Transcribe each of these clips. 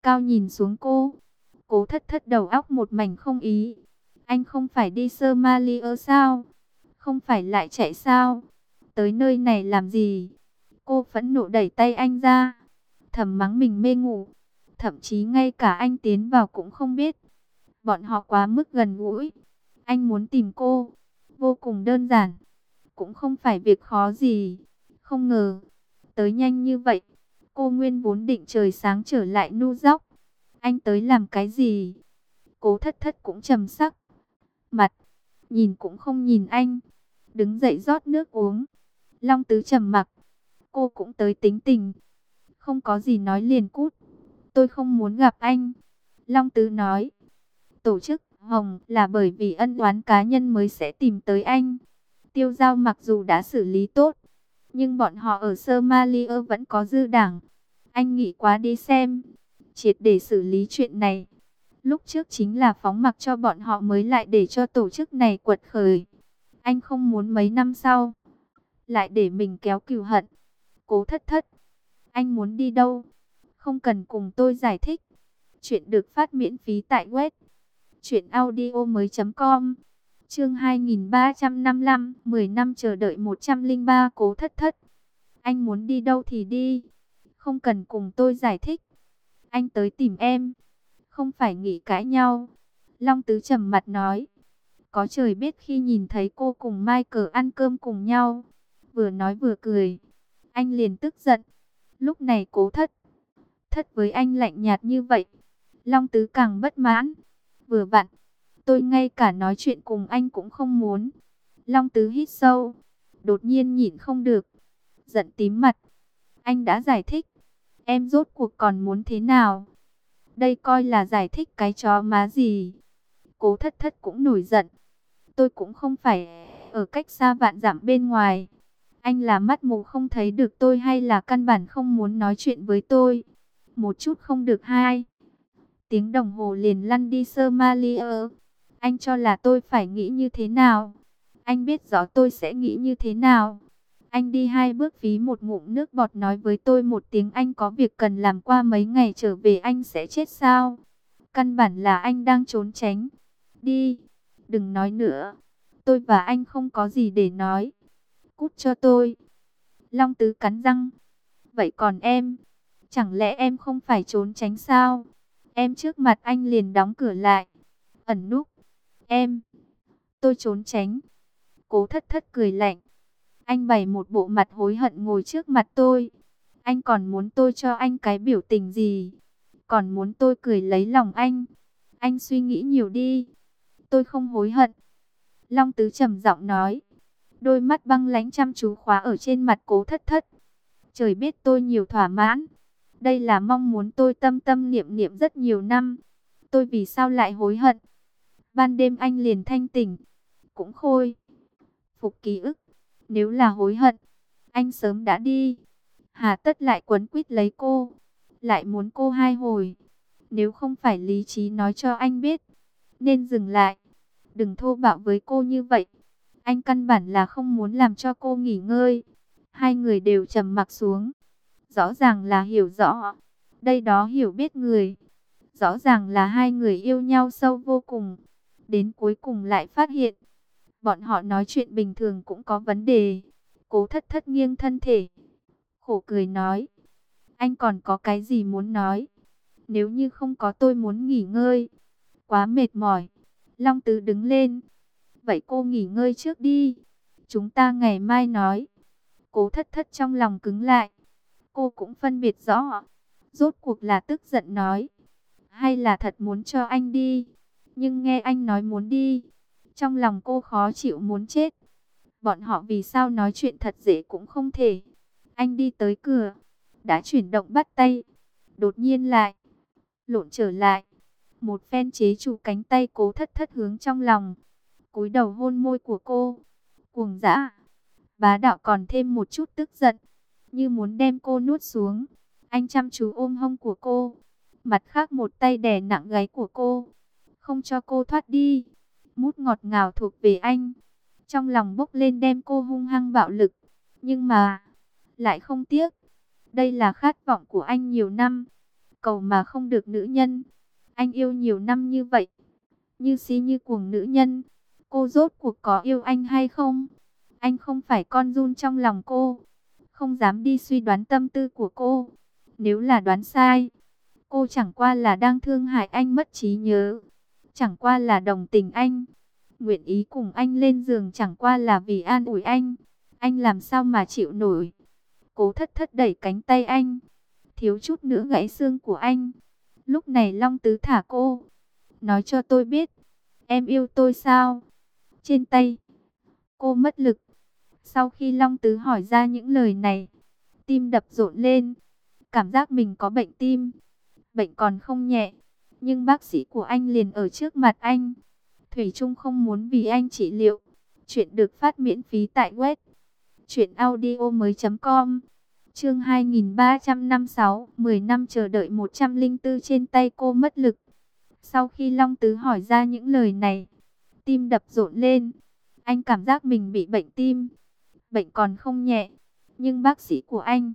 cao nhìn xuống cô. Cố Thất Thất đầu óc một mảnh không ý. Anh không phải đi Somalia sao? Không phải lại chạy sao? Tới nơi này làm gì? Cô phẫn nộ đẩy tay anh ra, thầm mắng mình mê ngủ. Thậm chí ngay cả anh tiến vào cũng không biết. Bọn họ quá mức gần gũi. Anh muốn tìm cô, vô cùng đơn giản. Cũng không phải việc khó gì. Không ngờ, tới nhanh như vậy. Cô nguyên vốn định trời sáng trở lại New York. Anh tới làm cái gì? Cố Thất Thất cũng trầm sắc mặt, nhìn cũng không nhìn anh, đứng dậy rót nước uống. Long Tứ trầm mặc, cô cũng tới tính tình, không có gì nói liền cút. Tôi không muốn gặp anh. Long Tứ nói, tổ chức Hồng là bởi vì ân oán cá nhân mới sẽ tìm tới anh. Tiêu Giao mặc dù đã xử lý tốt, nhưng bọn họ ở Somalia vẫn có dư đảng. Anh nghĩ quá đi xem, triệt để xử lý chuyện này. Lúc trước chính là phóng mặc cho bọn họ mới lại để cho tổ chức này quật khởi. Anh không muốn mấy năm sau lại để mình kéo cừu hận. Cố Thất Thất, anh muốn đi đâu? Không cần cùng tôi giải thích. Chuyện được phát miễn phí tại web truyệnaudiomoi.com. Chương 2355, 10 năm chờ đợi 103. Cố Thất Thất, anh muốn đi đâu thì đi, không cần cùng tôi giải thích. Anh tới tìm em, không phải nghỉ cãi nhau. Long Tứ trầm mặt nói, có trời biết khi nhìn thấy cô cùng Michael ăn cơm cùng nhau, vừa nói vừa cười, anh liền tức giận. Lúc này Cố Thất Thất với anh lạnh nhạt như vậy, Long Tứ càng bất mãn. Vừa vặn, tôi ngay cả nói chuyện cùng anh cũng không muốn. Long Tứ hít sâu, đột nhiên nhịn không được, giận tím mặt. Anh đã giải thích, em rốt cuộc còn muốn thế nào? Đây coi là giải thích cái chó má gì? Cố Thất Thất cũng nổi giận. Tôi cũng không phải ở cách xa vạn dặm bên ngoài. Anh là mắt mù không thấy được tôi hay là căn bản không muốn nói chuyện với tôi? Một chút không được hai tiếng đồng hồ liền lăn đi Somalia. Anh cho là tôi phải nghĩ như thế nào? Anh biết rõ tôi sẽ nghĩ như thế nào? Anh đi 2 bước phí một ngụm nước bọt nói với tôi một tiếng anh có việc cần làm, qua mấy ngày trở về anh sẽ chết sao? Căn bản là anh đang trốn tránh. Đi, đừng nói nữa. Tôi và anh không có gì để nói. Cút cho tôi. Long Tứ cắn răng. Vậy còn em? Chẳng lẽ em không phải trốn tránh sao? Em trước mặt anh liền đóng cửa lại, ẩn núp. Tôi trốn tránh. Cố Thất Thất cười lạnh. Anh bày một bộ mặt hối hận ngồi trước mặt tôi. Anh còn muốn tôi cho anh cái biểu tình gì? Còn muốn tôi cười lấy lòng anh? Anh suy nghĩ nhiều đi. Tôi không hối hận. Long Tứ trầm giọng nói. Đôi mắt băng lãnh chăm chú khóa ở trên mặt Cố Thất Thất. Trời biết tôi nhiều thỏa mãn. Đây là mong muốn tôi tâm tâm niệm niệm rất nhiều năm. Tôi vì sao lại hối hận? Ban đêm anh liền thanh tỉnh, cũng khôi phục ký ức. Nếu là hối hận, anh sớm đã đi. Hà tất lại quấn quýt lấy cô, lại muốn cô 2 hồi. Nếu không phải lý trí nói cho anh biết, nên dừng lại. Đừng thô bạo với cô như vậy. Anh căn bản là không muốn làm cho cô nghỉ ngơi. Hai người đều trầm mặc xuống. Rõ ràng là hiểu rõ. Đây đó hiểu biết người. Rõ ràng là hai người yêu nhau sâu vô cùng. Đến cuối cùng lại phát hiện, bọn họ nói chuyện bình thường cũng có vấn đề. Cố Thất Thất nghiêng thân thể, khổ cười nói. Anh còn có cái gì muốn nói? Nếu như không có, tôi muốn nghỉ ngơi. Quá mệt mỏi. Long Tứ đứng lên. Vậy cô nghỉ ngơi trước đi. Chúng ta ngày mai nói. Cố Thất Thất trong lòng cứng lại. Cô cũng phân biệt rõ. Rốt cuộc là tức giận nói, hay là thật muốn cho anh đi. Nhưng nghe anh nói muốn đi, trong lòng cô khó chịu muốn chết. Bọn họ vì sao nói chuyện thật dễ cũng không thể. Anh đi tới cửa, đã chuyển động bắt tay. Đột nhiên lại lộn trở lại. Một phen chế trụ cánh tay Cố Thất Thất hướng trong lòng, cúi đầu hôn môi của cô. Cuồng dã, bá đạo còn thêm một chút tức giận, như muốn đem cô nuốt xuống. Anh chăm chú ôm hông của cô, mặt khác một tay đè nặng gáy của cô, không cho cô thoát đi. Mút ngọt ngào thuộc về anh, trong lòng bốc lên đem cô hung hăng bạo lực. Nhưng mà lại không tiếc. Đây là khát vọng của anh nhiều năm. cầu mà không được nữ nhân. Anh yêu nhiều năm như vậy, như si như cuồng nữ nhân. Cô rốt cuộc có yêu anh hay không? Anh không phải con giun trong lòng cô, không dám đi suy đoán tâm tư của cô. Nếu là đoán sai, cô chẳng qua là đang thương hại anh mất trí nhớ, chẳng qua là đồng tình anh, nguyện ý cùng anh lên giường chẳng qua là vì an ủi anh. Anh làm sao mà chịu nổi. Cố Thất Thất đẩy cánh tay anh, thiếu chút nữa gãy xương của anh. Lúc này Long Tứ thả cô, nói cho tôi biết, em yêu tôi sao? Trên tay cô mất lực. Sau khi Long Tứ hỏi ra những lời này, tim đập rộn lên, cảm giác mình có bệnh tim. Bệnh còn không nhẹ, nhưng bác sĩ của anh liền ở trước mặt anh. Thủy Chung không muốn vì anh trị liệu. Chuyện được phát miễn phí tại web truyệnaudiomoi.com. Chương 2356, 10 năm chờ đợi 104. Trên tay cô mất lực. Sau khi Long Tứ hỏi ra những lời này, tim đập rộn lên. Anh cảm giác mình bị bệnh tim. Bệnh còn không nhẹ, nhưng bác sĩ của anh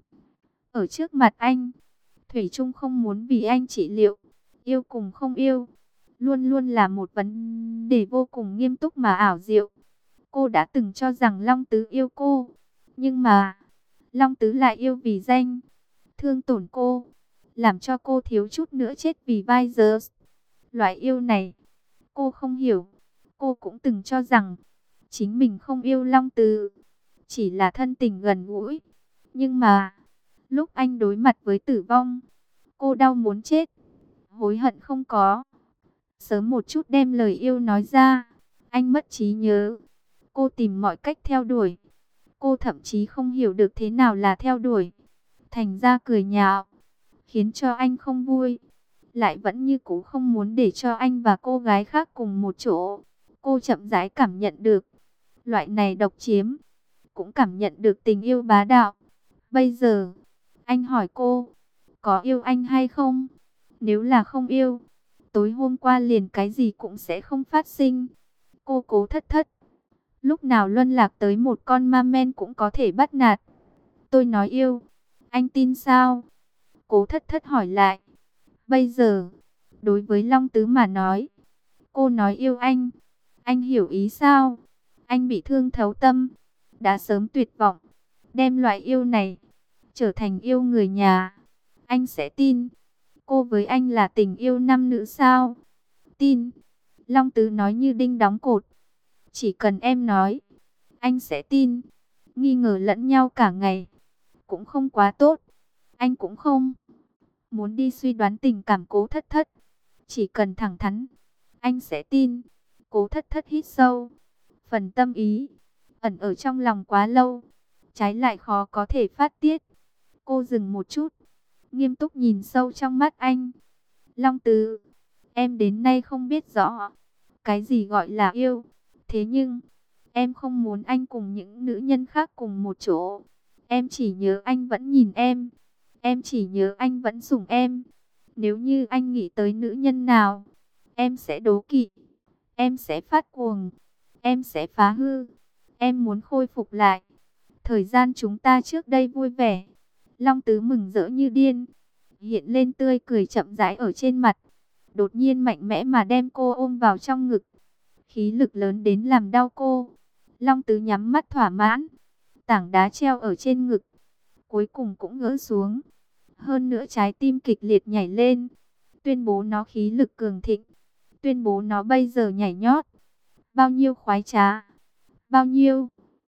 ở trước mặt anh. Thủy Chung không muốn vì anh trị liệu. Yêu cùng không yêu, luôn luôn là một vấn đề vô cùng nghiêm túc mà ảo diệu. Cô đã từng cho rằng Long Tứ yêu cô, nhưng mà Long Tứ lại yêu vì danh, thương tổn cô, làm cho cô thiếu chút nữa chết vì Visors. Loại yêu này, cô không hiểu. Cô cũng từng cho rằng chính mình không yêu Long Tứ, chỉ là thân tình gần gũi. Nhưng mà, lúc anh đối mặt với tử vong, cô đau muốn chết, hối hận không có. Sớm một chút đem lời yêu nói ra, anh mất trí nhớ. Cô tìm mọi cách theo đuổi. Cô thậm chí không hiểu được thế nào là theo đuổi. Thành ra cười nhạo, khiến cho anh không vui. Lại vẫn như cũ không muốn để cho anh và cô gái khác cùng một chỗ. Cô chậm rãi cảm nhận được loại này độc chiếm, cũng cảm nhận được tình yêu bá đạo. Bây giờ, anh hỏi cô, có yêu anh hay không? Nếu là không yêu, tối hôm qua liền cái gì cũng sẽ không phát sinh. Cô Cố Thất Thất, lúc nào luân lạc tới một con ma men cũng có thể bắt nạt. Tôi nói yêu, anh tin sao? Cố Thất Thất hỏi lại. Bây giờ, đối với Long Tứ mà nói, cô nói yêu anh hiểu ý sao? Anh bị thương thấu tâm, đã sớm tuyệt vọng. Đem loại yêu này trở thành yêu người nhà, anh sẽ tin. Cô với anh là tình yêu nam nữ sao? Tin. Long Tứ nói như đinh đóng cột. Chỉ cần em nói, anh sẽ tin. Nghi ngờ lẫn nhau cả ngày cũng không quá tốt. Anh cũng không muốn đi suy đoán tình cảm Cố Thất Thất. Chỉ cần thẳng thắn, anh sẽ tin. Cố Thất Thất hít sâu. Phần tâm ý ẩn ở trong lòng quá lâu, trái lại khó có thể phát tiết. Cô dừng một chút, nghiêm túc nhìn sâu trong mắt anh. Long Tứ, em đến nay không biết rõ cái gì gọi là yêu. Thế nhưng, em không muốn anh cùng những nữ nhân khác cùng một chỗ. Em chỉ nhớ anh vẫn nhìn em. Em chỉ nhớ anh vẫn sủng em. Nếu như anh nghĩ tới nữ nhân nào, em sẽ đố kỵ. Em sẽ phát cuồng. Em sẽ phá hư. Em muốn khôi phục lại thời gian chúng ta trước đây vui vẻ. Long Tứ mừng rỡ như điên, hiện lên tươi cười chậm rãi ở trên mặt. Đột nhiên mạnh mẽ mà đem cô ôm vào trong ngực. Khí lực lớn đến làm đau cô. Long Tứ nhắm mắt thỏa mãn. Tảng đá treo ở trên ngực cuối cùng cũng gỡ xuống. Hơn nữa trái tim kịch liệt nhảy lên, tuyên bố nó khí lực cường thịnh, tuyên bố nó bây giờ nhảy nhót. Bao nhiêu khoái trá, bao nhiêu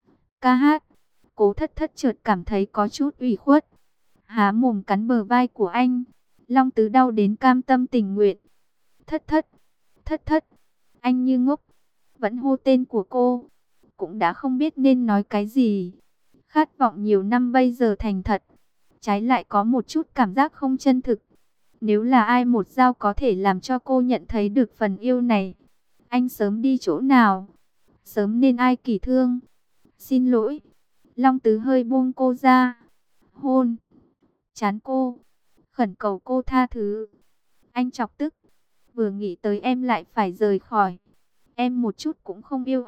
ca hát. Cố Thất Thất chợt cảm thấy có chút ủy khuất, há mồm cắn bờ vai của anh. Long Tứ đau đến cam tâm tình nguyện. Thất Thất, Thất Thất. Anh như ngốc, vẫn hô tên của cô, cũng đã không biết nên nói cái gì. Khát vọng nhiều năm bây giờ thành thật, trái lại có một chút cảm giác không chân thực. Nếu là ai một dao có thể làm cho cô nhận thấy được phần yêu này, anh sớm đi chỗ nào, sớm nên ai kỳ thương. Xin lỗi. Long Tứ hơi buông cô ra, hôn trán cô, khẩn cầu cô tha thứ. Anh chọc tức, vừa nghĩ tới em lại phải rời khỏi, em một chút cũng không yêu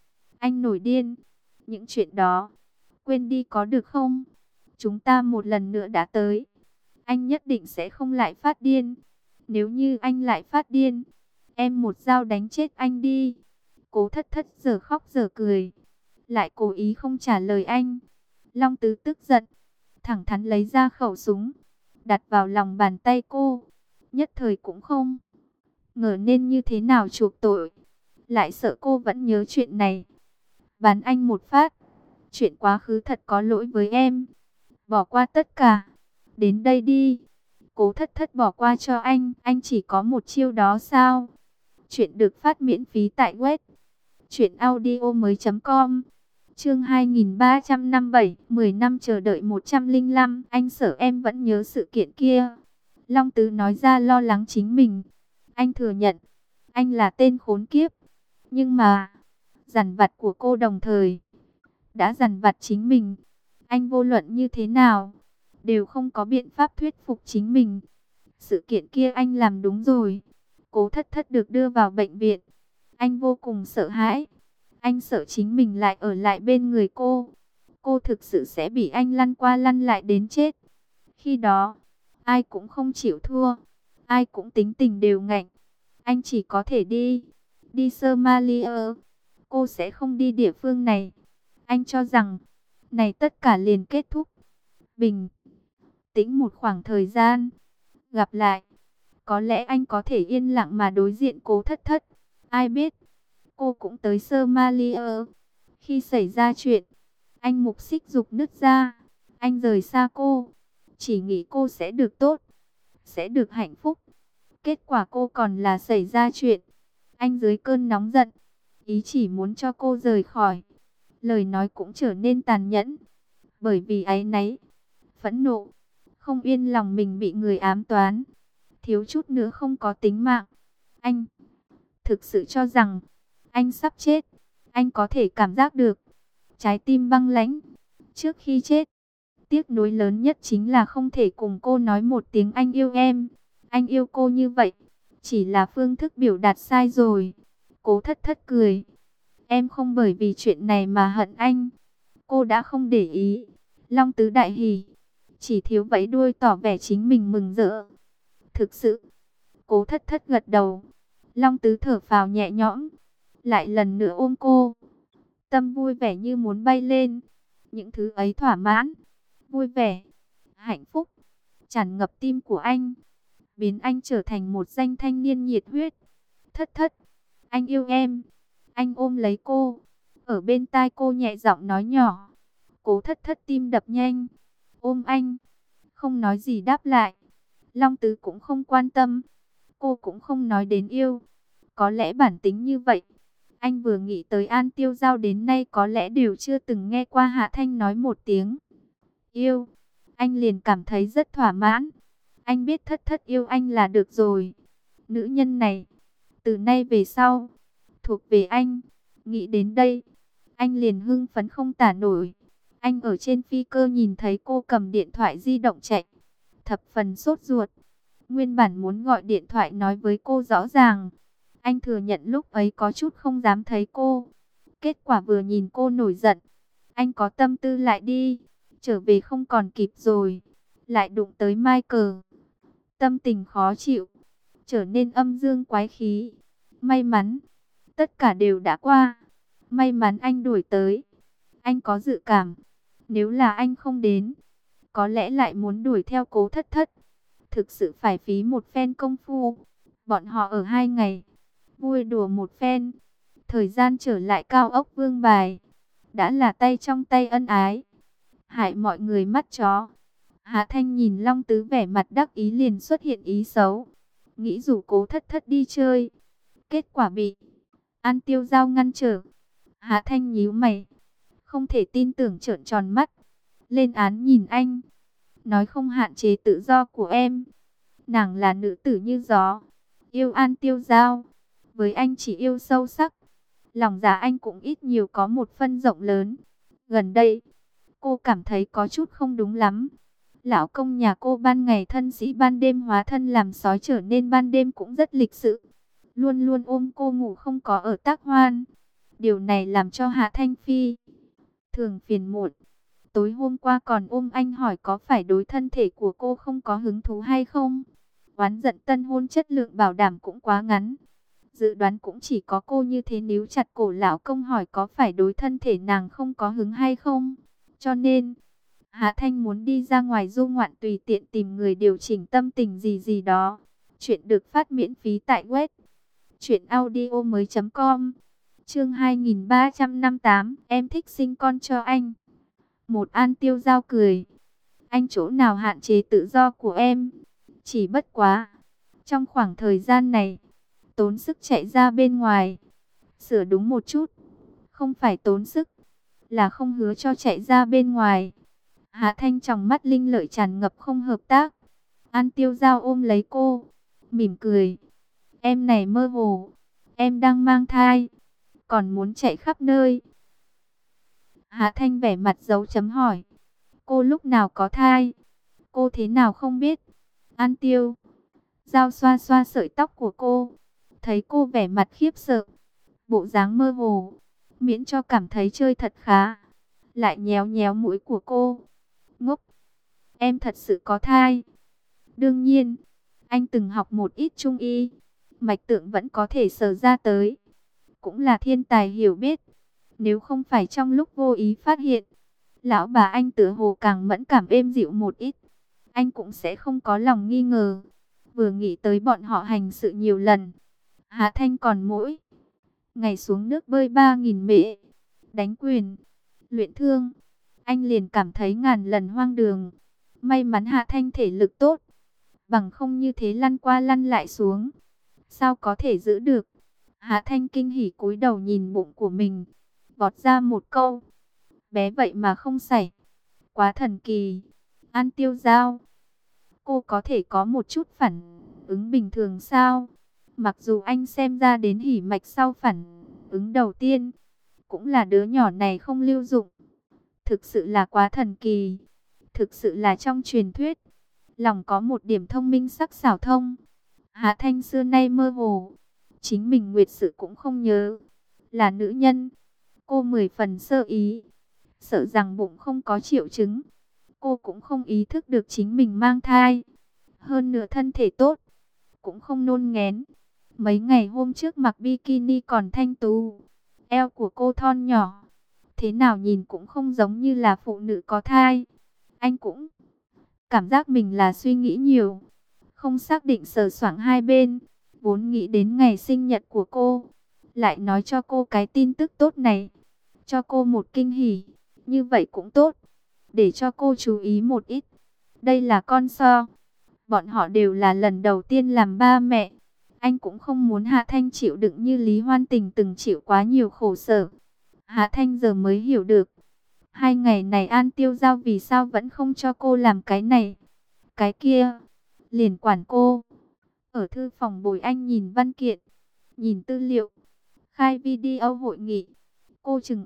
anh nổi điên. Những chuyện đó quên đi có được không? Chúng ta một lần nữa đã tới. anh nhất định sẽ không lại phát điên. Nếu như anh lại phát điên, em một dao đánh chết anh đi. Cố Thất Thất giờ khóc giờ cười, lại cố ý không trả lời anh. Long Tứ tức giận, thẳng thắn lấy ra khẩu súng, đặt vào lòng bàn tay cô. Nhất thời cũng không ngờ nên như thế nào chuộc tội, lại sợ cô vẫn nhớ chuyện này. Bắn anh một phát, chuyện quá khứ thật có lỗi với em. Bỏ qua tất cả, đến đây đi. Cố Thất Thất bỏ qua cho anh chỉ có một chiêu đó sao? Chuyện được phát miễn phí tại web truyệnaudiomoi.com. Chương 2357, 10 năm chờ đợi 105, anh sợ em vẫn nhớ sự kiện kia. Long Tứ nói ra lo lắng chính mình. Anh thừa nhận, anh là tên khốn kiếp. Nhưng mà, dằn vặt của cô đồng thời đã dằn vặt chính mình. Anh vô luận như thế nào, đều không có biện pháp thuyết phục chính mình. Sự kiện kia anh làm đúng rồi. Cố Thất Thất được đưa vào bệnh viện. Anh vô cùng sợ hãi. Anh sợ chính mình lại ở lại bên người cô. Cô thực sự sẽ bị anh lăn qua lăn lại đến chết. Khi đó, ai cũng không chịu thua. Ai cũng tính tình đều ngạnh. Anh chỉ có thể đi Somalia. Cô sẽ không đi địa phương này. Anh cho rằng, này tất cả liền kết thúc. Bình tĩnh một khoảng thời gian. Gặp lại, có lẽ anh có thể yên lặng mà đối diện Cố Thất Thất. Ai biết, cô cũng tới Somalia. Khi xảy ra chuyện, anh mục xích dục nứt ra. Anh rời xa cô, chỉ nghĩ cô sẽ được tốt, sẽ được hạnh phúc. Kết quả cô còn là xảy ra chuyện. Anh dưới cơn nóng giận, ý chỉ muốn cho cô rời khỏi. Lời nói cũng trở nên tàn nhẫn, bởi vì áy náy, phẫn nộ, không yên lòng mình bị người ám toán, thiếu chút nữa không có tính mạng. Anh thực sự cho rằng anh sắp chết. Anh có thể cảm giác được trái tim băng lãnh. Trước khi chết, tiếc nuối lớn nhất chính là không thể cùng cô nói một tiếng anh yêu em. Anh yêu cô như vậy, chỉ là phương thức biểu đạt sai rồi. Cố Thất Thất cười. Em không bởi vì chuyện này mà hận anh. Cô đã không để ý. Long Tứ đại hỉ, chỉ thiếu vẫy đuôi tỏ vẻ chính mình mừng rỡ. Thực sự. Cố Thất Thất gật đầu. Long Tứ thở phào nhẹ nhõm, lại lần nữa ôm cô. Tâm vui vẻ như muốn bay lên. Những thứ ấy thỏa mãn, vui vẻ, hạnh phúc tràn ngập tim của anh, biến anh trở thành một danh thanh niên nhiệt huyết. Thất Thất, anh yêu em. Anh ôm lấy cô, ở bên tai cô nhẹ giọng nói nhỏ. Cố Thất Thất tim đập nhanh, ôm anh, không nói gì đáp lại. Long Tứ cũng không quan tâm, cô cũng không nói đến yêu. Có lẽ bản tính như vậy. Anh vừa nghĩ tới An Tiêu Giao đến nay có lẽ đều chưa từng nghe qua Hạ Thanh nói một tiếng yêu. Anh liền cảm thấy rất thỏa mãn. Anh biết Thất Thất yêu anh là được rồi. Nữ nhân này, từ nay về sau, thuộc về anh. Nghĩ đến đây, anh liền hưng phấn không tả nổi. Anh ở trên phi cơ nhìn thấy cô cầm điện thoại di động chạy, thập phần sốt ruột. Nguyên bản muốn gọi điện thoại nói với cô rõ ràng. Anh thừa nhận lúc ấy có chút không dám thấy cô. Kết quả vừa nhìn cô nổi giận, anh có tâm tư lại đi. Trở về không còn kịp rồi. Lại đụng tới Michael. Tâm tình khó chịu, trở nên âm dương quái khí. May mắn, tất cả đều đã qua. May mắn anh đuổi tới. Anh có dự cảm, nếu là anh không đến, có lẽ lại muốn đuổi theo Cố Thất Thất. Thực sự phải phí một phen công phu. Bọn họ ở 2 ngày, vui đùa một phen. Thời gian trở lại cao ốc Vương Bài, đã là tay trong tay ân ái. Hại mọi người mắt chó. Hạ Thanh nhìn Long Tứ vẻ mặt đắc ý liền xuất hiện ý xấu. Nghĩ rủ Cố Thất Thất đi chơi. Kết quả bị An Tiêu Giao ngăn trở. Hạ Thanh nhíu mày, không thể tin tưởng trợn tròn mắt. Lên án nhìn anh, nói không hạn chế tự do của em. Nàng là nữ tử như gió, yêu An Tiêu Giao. Với anh chỉ yêu sâu sắc. Lòng dạ anh cũng ít nhiều có một phân rộng lớn. Gần đây, cô cảm thấy có chút không đúng lắm. Lão công nhà cô ban ngày thân sĩ ban đêm hóa thân làm sói, trở nên ban đêm cũng rất lịch sự. Luôn luôn ôm cô ngủ, không có ở tác hoan. Điều này làm cho Hạ Thanh Phi thường phiền muộn. Tối hôm qua còn ôm anh hỏi có phải đối thân thể của cô không có hứng thú hay không. Oán giận tân hôn chất lượng bảo đảm cũng quá ngắn. Dự đoán cũng chỉ có cô như thế, níu chặt cổ lão công hỏi có phải đối thân thể nàng không có hứng hay không. Cho nên, Hạ Thanh muốn đi ra ngoài du ngoạn, tùy tiện tìm người điều chỉnh tâm tình gì gì đó. Chuyện được phát miễn phí tại web truyệnaudiomoi.com. Chương 2358, em thích sinh con cho anh. Một An Tiêu Giao cười. Anh chỗ nào hạn chế tự do của em? Chỉ bất quá, trong khoảng thời gian này, tốn sức chạy ra bên ngoài. Sửa đúng một chút, không phải tốn sức, là không hứa cho chạy ra bên ngoài. Hạ Thanh trong mắt linh lợi tràn ngập không hợp tác. An Tiêu Giao ôm lấy cô, mỉm cười. Em này mơ hồ, em đang mang thai, còn muốn chạy khắp nơi. Hạ Thanh vẻ mặt dấu chấm hỏi. Cô lúc nào có thai? Cô thế nào không biết? An Tiêu Giao xoa xoa sợi tóc của cô. Thấy cô vẻ mặt khiếp sợ, bộ dáng mơ hồ, miễn cho cảm thấy chơi thật khá. Lại nhéo nhéo mũi của cô. Ngốc, em thật sự có thai. Đương nhiên, anh từng học một ít trung y, mạch tượng vẫn có thể sờ ra tới. Cũng là thiên tài hiểu biết. Nếu không phải trong lúc vô ý phát hiện, lão bà anh tựa hồ càng mẫn cảm êm dịu một ít, anh cũng sẽ không có lòng nghi ngờ. Vừa nghĩ tới bọn họ hành sự nhiều lần, Hạ Thanh còn mỗi ngày xuống nước bơi 3.000 mễ, đánh quyền, luyện thương, anh liền cảm thấy ngàn lần hoang đường. May mắn Hạ Thanh thể lực tốt, bằng không như thế lăn qua lăn lại xuống, sao có thể giữ được. Hạ Thanh kinh hỉ cúi đầu nhìn bụng của mình, vọt ra một câu: bé vậy mà không sảy, quá thần kỳ. An Tiêu Giao, cô có thể có một chút phản ứng bình thường sao? Mặc dù anh xem ra đến hỉ mạch sau phản ứng đầu tiên, cũng là đứa nhỏ này không lưu dụng. Thực sự là quá thần kỳ, thực sự là trong truyền thuyết. Lòng có một điểm thông minh sắc xảo thông. Hạ Thanh xưa nay mơ hồ, chính mình nguyệt sự cũng không nhớ. Là nữ nhân, cô 10 phần sơ ý, sợ rằng bụng không có triệu chứng. Cô cũng không ý thức được chính mình mang thai. Hơn nữa thân thể tốt, cũng không nôn nghén. Mấy ngày hôm trước mặc bikini còn thanh tú. Eo của cô thon nhỏ, thế nào nhìn cũng không giống như là phụ nữ có thai. Anh cũng cảm giác mình là suy nghĩ nhiều, không xác định sờ soạng hai bên. Vốn nghĩ đến ngày sinh nhật của cô, lại nói cho cô cái tin tức tốt này, cho cô một kinh hỉ, như vậy cũng tốt, để cho cô chú ý một ít. Đây là con so, bọn họ đều là lần đầu tiên làm ba mẹ. Anh cũng không muốn Hạ Thanh chịu đựng như Lý Hoan Tình từng chịu quá nhiều khổ sở. Hạ Thanh giờ mới hiểu được, 2 ngày này An Tiêu Giao vì sao vẫn không cho cô làm cái này, cái kia, liền quản cô. Ở thư phòng bồi anh nhìn văn kiện, nhìn tư liệu, khai video hội nghị. Cô chừng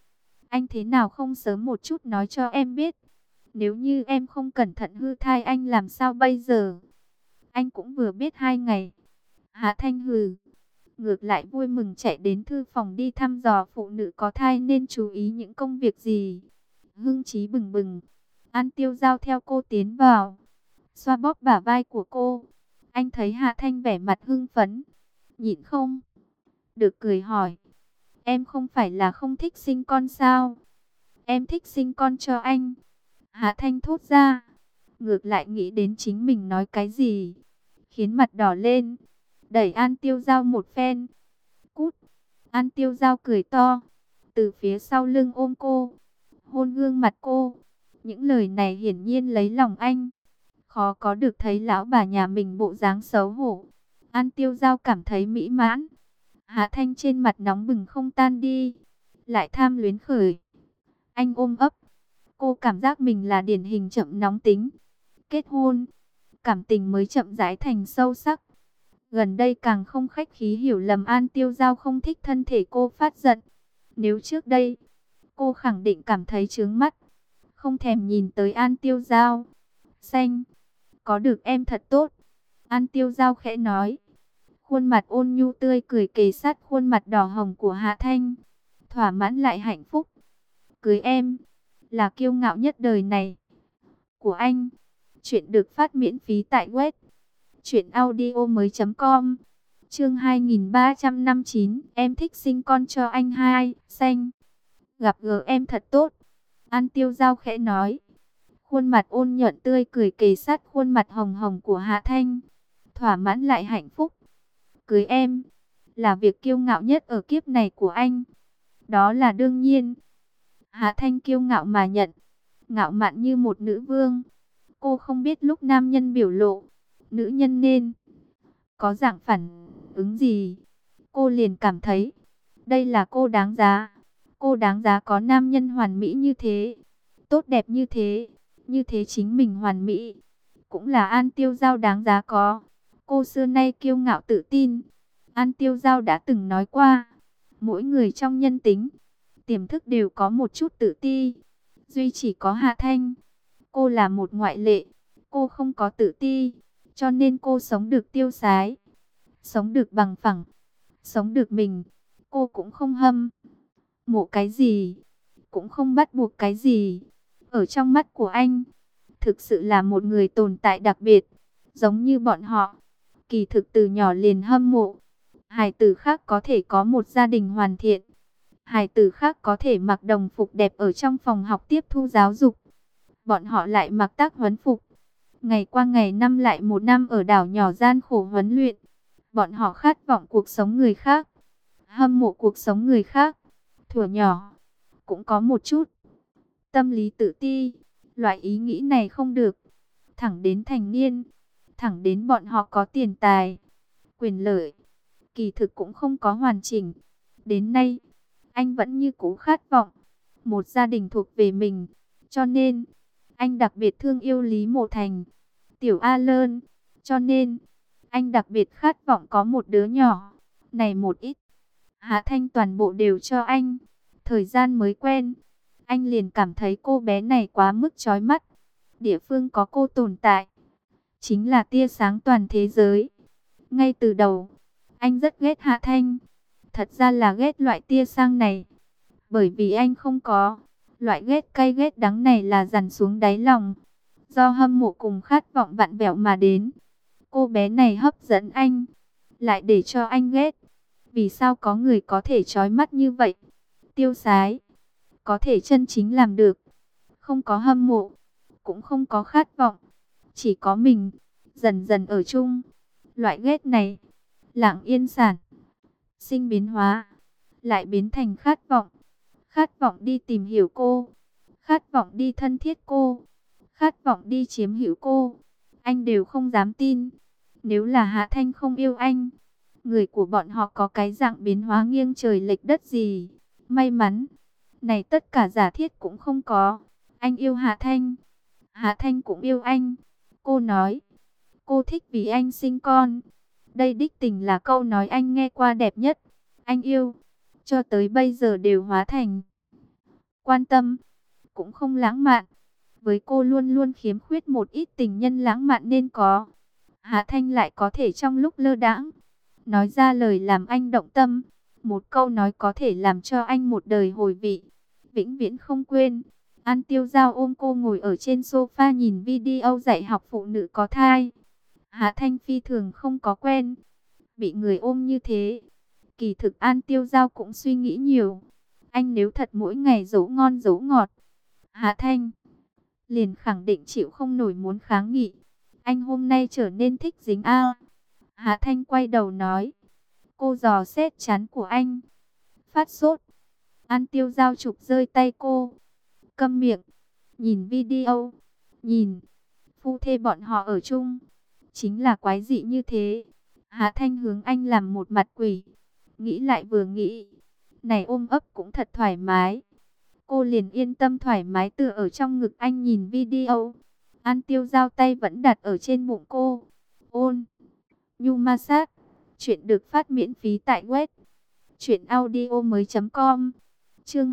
anh thế nào không sớm một chút nói cho em biết. Nếu như em không cẩn thận hư thai anh làm sao bây giờ? Anh cũng vừa biết 2 ngày. Hạ Thanh hừ, ngược lại vui mừng chạy đến thư phòng đi thăm dò phụ nữ có thai nên chú ý những công việc gì. Hưng trí bừng bừng, An Tiêu Giao theo cô tiến vào, xoa bóp bả vai của cô. Anh thấy Hạ Thanh vẻ mặt hưng phấn, nhịn không được cười hỏi: em không phải là không thích sinh con sao? Em thích sinh con cho anh. Hạ Thanh thốt ra, ngược lại nghĩ đến chính mình nói cái gì, khiến mặt đỏ lên, đẩy An Tiêu Giao một phen. Cút! An Tiêu Giao cười to, từ phía sau lưng ôm cô, hôn gương mặt cô. Những lời này hiển nhiên lấy lòng anh. Khó có được thấy lão bà nhà mình bộ dáng xấu hổ. An Tiêu Giao cảm thấy mỹ mãn. Hạ Thanh trên mặt nóng bừng không tan đi, lại tham luyến khởi. Anh ôm ấp, cô cảm giác mình là điển hình chậm nóng tính. Kết hôn, cảm tình mới chậm rãi thành sâu sắc. Gần đây càng không khách khí hiểu lầm An Tiêu Giao không thích thân thể cô phát giận. Nếu trước đây, cô khẳng định cảm thấy chướng mắt, không thèm nhìn tới An Tiêu Giao. Xanh, có được em thật tốt. An Tiêu Giao khẽ nói. Khuôn mặt ôn nhu tươi cười kề sát khuôn mặt đỏ hồng của Hạ Thanh. Thỏa mãn lại hạnh phúc. Cưới em, là kiêu ngạo nhất đời này của anh. Chuyện được phát miễn phí tại web truyệnaudiomoi.com. Chương 2359, em thích sinh con cho anh hai, xanh. Gặp gỡ em thật tốt. An Tiêu Giao khẽ nói. Khuôn mặt ôn nhuận tươi cười kề sát khuôn mặt hồng hồng của Hạ Thanh. Thỏa mãn lại hạnh phúc. Cưới em là việc kiêu ngạo nhất ở kiếp này của anh. Đó là đương nhiên. Hạ Thanh kiêu ngạo mà nhận. Ngạo mạn như một nữ vương. Cô không biết lúc nam nhân biểu lộ, nữ nhân nên có dạng phản ứng gì. Cô liền cảm thấy, đây là cô đáng giá. Cô đáng giá có nam nhân hoàn mỹ như thế, tốt đẹp như thế chính mình hoàn mỹ. Cũng là An Tiêu Giao đáng giá có. Cô xưa nay kiêu ngạo tự tin. An Tiêu Giao đã từng nói qua, mỗi người trong nhân tính, tiềm thức đều có một chút tự ti. Duy chỉ có Hạ Thanh, cô là một ngoại lệ. Cô không có tự ti, cho nên cô sống được tiêu sái, sống được bằng phẳng, sống được mình. Cô cũng không hâm mộ cái gì, cũng không bắt buộc cái gì. Ở trong mắt của anh, thực sự là một người tồn tại đặc biệt, giống như bọn họ. Kỳ thực từ nhỏ liền hâm mộ. Hài tử khác có thể có một gia đình hoàn thiện. Hài tử khác có thể mặc đồng phục đẹp ở trong phòng học tiếp thu giáo dục. Bọn họ lại mặc tác huấn phục. Ngày qua ngày năm lại một năm ở đảo nhỏ gian khổ huấn luyện. Bọn họ khát vọng cuộc sống người khác, hâm mộ cuộc sống người khác. Thuở nhỏ, cũng có một chút tâm lý tự ti. Loại ý nghĩ này không được. Thẳng đến thành niên, thẳng đến bọn họ có tiền tài, quyền lợi, kỳ thực cũng không có hoàn chỉnh. Đến nay, anh vẫn như cũ khát vọng một gia đình thuộc về mình. Cho nên, anh đặc biệt thương yêu Lý Mộ Thành, Tiểu A Lơn. Cho nên, anh đặc biệt khát vọng có một đứa nhỏ. Này một ít, Hạ Thanh toàn bộ đều cho anh. Thời gian mới quen, anh liền cảm thấy cô bé này quá mức chói mắt. Địa phương có cô tồn tại, chính là tia sáng toàn thế giới. Ngay từ đầu, anh rất ghét Hạ Thanh. Thật ra là ghét loại tia sáng này. Bởi vì anh không có. Loại ghét cay ghét đắng này là dằn xuống đáy lòng, do hâm mộ cùng khát vọng vặn vẹo mà đến. Cô bé này hấp dẫn anh, lại để cho anh ghét. Vì sao có người có thể chói mắt như vậy, tiêu sái, có thể chân chính làm được. Không có hâm mộ, cũng không có khát vọng, chỉ có mình, dần dần ở chung. Loại ghét này, lặng yên sản sinh biến hóa, lại biến thành khát vọng. Khát vọng đi tìm hiểu cô, khát vọng đi thân thiết cô, khát vọng đi chiếm hữu cô. Anh đều không dám tin, nếu là Hạ Thanh không yêu anh, người của bọn họ có cái dạng biến hóa nghiêng trời lệch đất gì. May mắn, này tất cả giả thiết cũng không có. Anh yêu Hạ Thanh, Hạ Thanh cũng yêu anh. Cô nói, cô thích vì anh sinh con. Đây đích tình là câu nói anh nghe qua đẹp nhất. Anh yêu, cho tới bây giờ đều hóa thành quan tâm, cũng không lãng mạn. Với cô luôn luôn khiếm khuyết một ít tình nhân lãng mạn nên có. Hạ Thanh lại có thể trong lúc lơ đãng nói ra lời làm anh động tâm. Một câu nói có thể làm cho anh một đời hồi vị, vĩnh viễn không quên. An Tiêu Giao ôm cô ngồi ở trên sofa nhìn video dạy học phụ nữ có thai. Hạ Thanh phi thường không có quen bị người ôm như thế. Kỳ thực An Tiêu Giao cũng suy nghĩ nhiều. Anh nếu thật mỗi ngày dỗ ngon dỗ ngọt, Hạ Thanh liền khẳng định chịu không nổi muốn kháng nghị. Anh hôm nay trở nên thích dính a. Hạ Thanh quay đầu nói. Cô dò xét trán của anh. Phát sốt. An Tiêu Giao chụp rơi tay cô. Câm miệng. Nhìn video. Nhìn. Phu thê bọn họ ở chung, chính là quái dị như thế. Hạ Thanh hướng anh làm một mặt quỷ. Nghĩ lại vừa nghĩ, này ôm ấp cũng thật thoải mái. Cô liền yên tâm thoải mái tựa ở trong ngực anh nhìn video. An Tiêu Giao tay vẫn đặt ở trên bụng cô. Ôn nhu ma sát. Chuyện được phát miễn phí tại web truyệnaudiomoi.com. Chương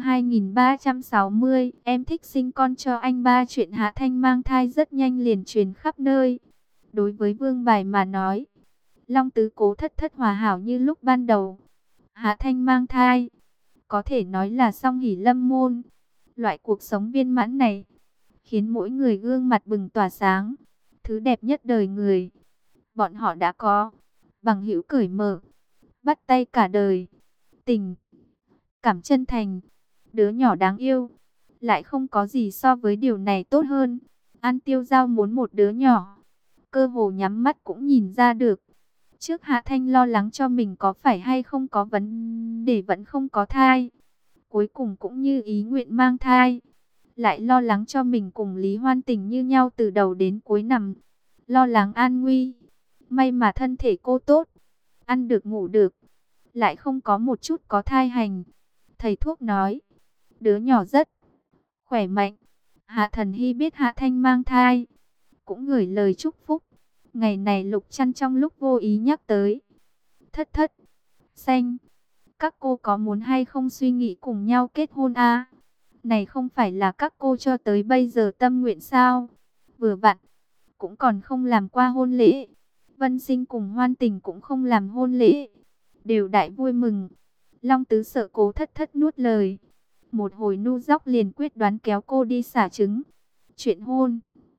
2360, em thích sinh con cho anh ba. Chuyện Hạ Thanh mang thai rất nhanh liền truyền khắp nơi. Đối với Vương Bài mà nói, Long Tứ Cố thất thất hòa hảo như lúc ban đầu. Hạ Thanh mang thai, có thể nói là song hỷ lâm môn. Loại cuộc sống viên mãn này khiến mỗi người gương mặt bừng tỏa sáng. Thứ đẹp nhất đời người, bọn họ đã có. Bằng hữu cởi mở, bắt tay cả đời, tình cảm chân thành, đứa nhỏ đáng yêu. Lại không có gì so với điều này tốt hơn. An Tiêu Giao muốn một đứa nhỏ, cơ hồ nhắm mắt cũng nhìn ra được. Trước Hạ Thanh lo lắng cho mình có phải hay không có vấn đề vẫn không có thai. Cuối cùng cũng như ý nguyện mang thai. Lại lo lắng cho mình cùng Lý Hoan Tình như nhau từ đầu đến cuối, nằm lo lắng an nguy. May mà thân thể cô tốt, ăn được ngủ được, lại không có một chút có thai hành. Thầy thuốc nói, đứa nhỏ rất khỏe mạnh. Hạ Thần Hy biết Hạ Thanh mang thai, cũng gửi lời chúc phúc. Ngày này Lục Trăn trong lúc vô ý nhắc tới. Thất thất, Xanh, các cô có muốn hay không suy nghĩ cùng nhau kết hôn à? Này không phải là các cô cho tới bây giờ tâm nguyện sao? Vừa vặn, cũng còn không làm qua hôn lễ. Vân Sinh cùng Hoan Tình cũng không làm hôn lễ, đều đại vui mừng. Long Tứ sợ Cố Thất Thất nuốt lời, một hồi nu dóc liền quyết đoán kéo cô đi xả trứng. Chuyện hôn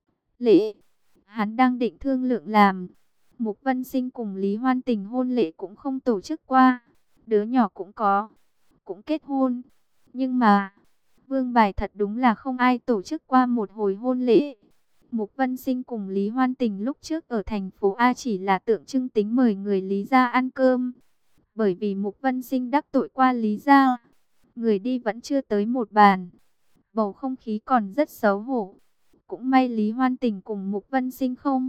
lễ, hắn đang định thương lượng làm. Mục Vân Sinh cùng Lý Hoan Tình hôn lễ cũng không tổ chức qua. Đứa nhỏ cũng có, cũng kết hôn. Nhưng mà, Vương Bài thật đúng là không ai tổ chức qua một hồi hôn lễ. Mục Vân Sinh cùng Lý Hoan Tình lúc trước ở thành phố A chỉ là tượng trưng tính mời người Lý gia ăn cơm. Bởi vì Mục Vân Sinh đắc tội qua Lý gia, người đi vẫn chưa tới một bàn. Bầu không khí còn rất xấu hổ. Cũng may Lý Hoan Tình cùng Mục Vân Sinh không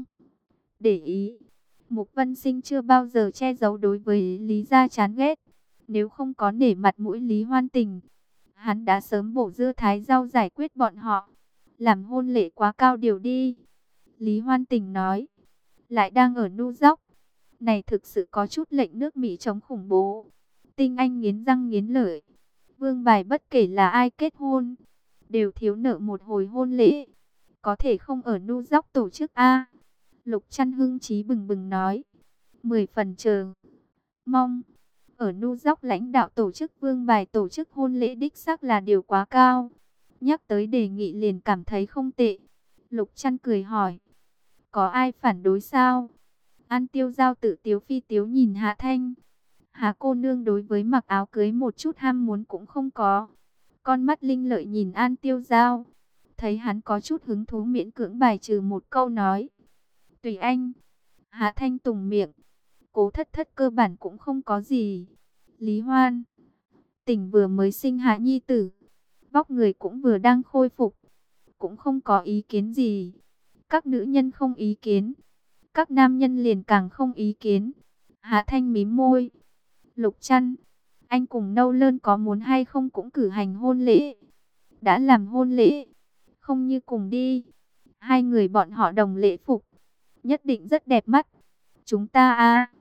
để ý. Mục Vân Sinh chưa bao giờ che giấu đối với Lý gia chán ghét. Nếu không có nể mặt mũi Lý Hoan Tình, hắn đã sớm bổ dưa thái rau giải quyết bọn họ. Làm hôn lễ quá cao điều đi, Lý Hoan Tình nói. Lại đang ở nu dóc, này thực sự có chút lệnh nước Mỹ chống khủng bố. Tinh Anh nghiến răng nghiến lợi. Vương Bài bất kể là ai kết hôn, đều thiếu nợ một hồi hôn lễ. Có thể không ở nu dóc tổ chức a? Lục Trăn hưng chí bừng bừng nói. 10 phần chờ mong. Ở nu dóc lãnh đạo tổ chức Vương Bài tổ chức hôn lễ đích xác là điều quá cao. Nhắc tới đề nghị liền cảm thấy không tệ. Lục Trăn cười hỏi, có ai phản đối sao? An Tiêu Giao tự tiếu phi tiếu nhìn Hạ Thanh. Hạ cô nương đối với mặc áo cưới một chút ham muốn cũng không có. Con mắt linh lợi nhìn An Tiêu Giao, thấy hắn có chút hứng thú miễn cưỡng bài trừ một câu nói. Tùy anh. Hạ Thanh tùng miệng. Cố Thất Thất cơ bản cũng không có gì. Lý Hoan Tình vừa mới sinh hạ nhi tử, vóc người cũng vừa đang khôi phục, cũng không có ý kiến gì. Các nữ nhân không ý kiến, các nam nhân liền càng không ý kiến. Hạ Thanh mím môi. Lục Trăn, anh cùng Nâu Lơn có muốn hay không cũng cử hành hôn lễ? Đã làm hôn lễ, không như cùng đi. Hai người bọn họ đồng lễ phục, nhất định rất đẹp mắt. Chúng ta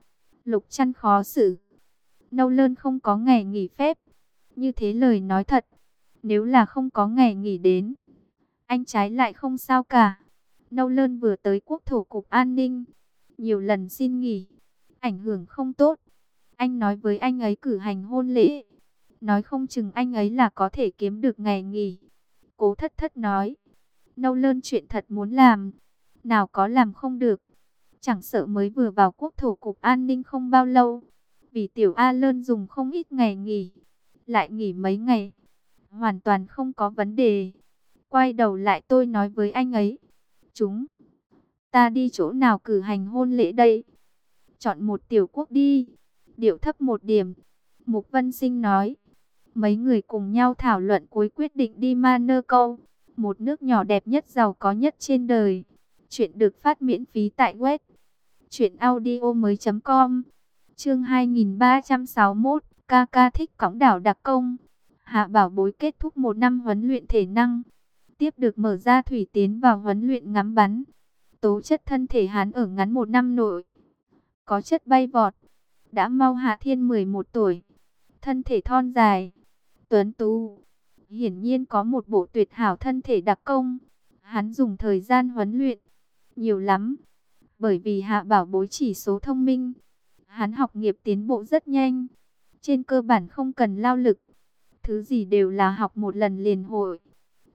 Lục Trăn khó xử. Nâu Lơn không có ngày nghỉ phép. Như thế lời nói thật, nếu là không có ngày nghỉ đến, anh trái lại không sao cả. Nâu Lơn vừa tới Quốc thổ cục an ninh, nhiều lần xin nghỉ, ảnh hưởng không tốt. Anh nói với anh ấy cử hành hôn lễ, nói không chừng anh ấy là có thể kiếm được ngày nghỉ. Cố Thất Thất nói, Nâu Lơn chuyện thật muốn làm, nào có làm không được. Chẳng sợ mới vừa vào Quốc thổ cục an ninh không bao lâu, vì tiểu A Lơn dùng không ít ngày nghỉ, lại nghỉ mấy ngày, hoàn toàn không có vấn đề. Quay đầu lại tôi nói với anh ấy, chúng ta đi chỗ nào cử hành hôn lễ đây? Chọn một tiểu quốc đi, điệu thấp một điểm. Mục Vân Sinh nói. Mấy người cùng nhau thảo luận cuối quyết định đi Monaco, một nước nhỏ đẹp nhất giàu có nhất trên đời. Chuyện được phát miễn phí tại web truyệnaudiomoi.com. Chương 2361, ca ca thích cõng đảo đặc công. Hạ Bảo Bối kết thúc 1 năm huấn luyện thể năng, tiếp được mở ra thủy tiến vào huấn luyện ngắm bắn. Tố chất thân thể hắn ở ngắn 1 năm nội có chất bay vọt. Đã mau Hạ Thiên 11 tuổi, thân thể thon dài, tuấn tú, hiển nhiên có một bộ tuyệt hảo thân thể đặc công. Hắn dùng thời gian huấn luyện nhiều lắm, bởi vì Hạ Bảo Bối chỉ số thông minh, hắn học nghiệp tiến bộ rất nhanh, trên cơ bản không cần lao lực, thứ gì đều là học một lần liền hội.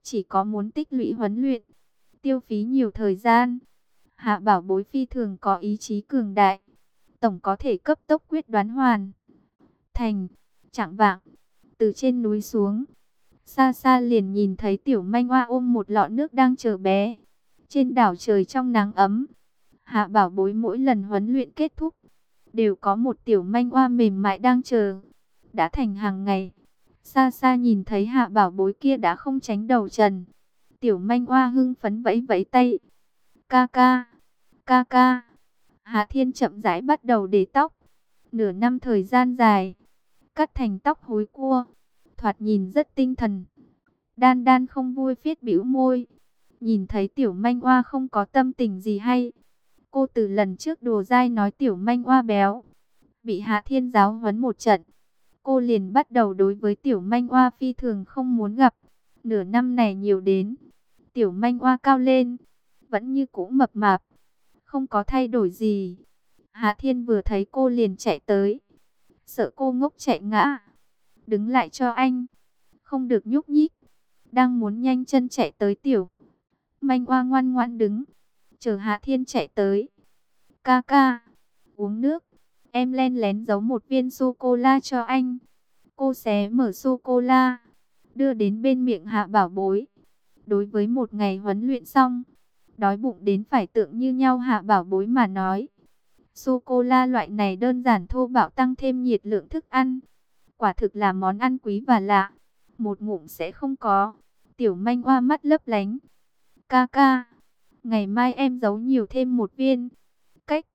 chỉ có muốn tích lũy huấn luyện, tiêu phí nhiều thời gian. Hạ Bảo Bối phi thường có ý chí cường đại, tổng có thể cấp tốc quyết đoán hoàn thành. Chạng vạng, từ trên núi xuống, xa xa liền nhìn thấy Tiểu Manh Oa ôm một lọ nước đang chờ bé. Trên đảo trời trong nắng ấm, Hạ Bảo Bối mỗi lần huấn luyện kết thúc, đều có một Tiểu Manh Oa mềm mại đang chờ. Đã thành hàng ngày, xa xa nhìn thấy Hạ Bảo Bối kia đã không tránh đầu trần. Tiểu Manh Oa hưng phấn vẫy vẫy tay. Ca ca, ca ca. Hạ Thiên chậm rãi bắt đầu để tóc. Nửa năm thời gian dài, cắt thành tóc hối cua, thoạt nhìn rất tinh thần. Đan Đan không vui phiết bĩu môi, nhìn thấy Tiểu Manh Oa không có tâm tình gì hay. Cô từ lần trước đùa dai nói Tiểu Manh Oa béo, bị Hạ Thiên giáo huấn một trận, cô liền bắt đầu đối với Tiểu Manh Oa phi thường không muốn gặp. Nửa năm này nhiều đến, Tiểu Manh Oa cao lên, vẫn như cũ mập mạp, không có thay đổi gì. Hạ Thiên vừa thấy cô liền chạy tới, sợ cô ngốc chạy ngã. Đứng lại cho anh, không được nhúc nhích. Đang muốn nhanh chân chạy tới Tiểu Manh Oa ngoan ngoãn đứng, chờ Hạ Thiên chạy tới. Ca ca, uống nước. Em len lén giấu một viên sô-cô-la cho anh. Cô xé mở sô-cô-la, đưa đến bên miệng Hạ Bảo Bối. Đối với một ngày huấn luyện xong, đói bụng đến phải tượng như nhau Hạ Bảo Bối mà nói. Sô-cô-la loại này đơn giản thô bạo tăng thêm nhiệt lượng thức ăn. Quả thực là món ăn quý và lạ. Một ngụm sẽ không có. Tiểu Manh Oa mắt lấp lánh. Ca ca, ngày mai em giấu nhiều thêm một viên. Cách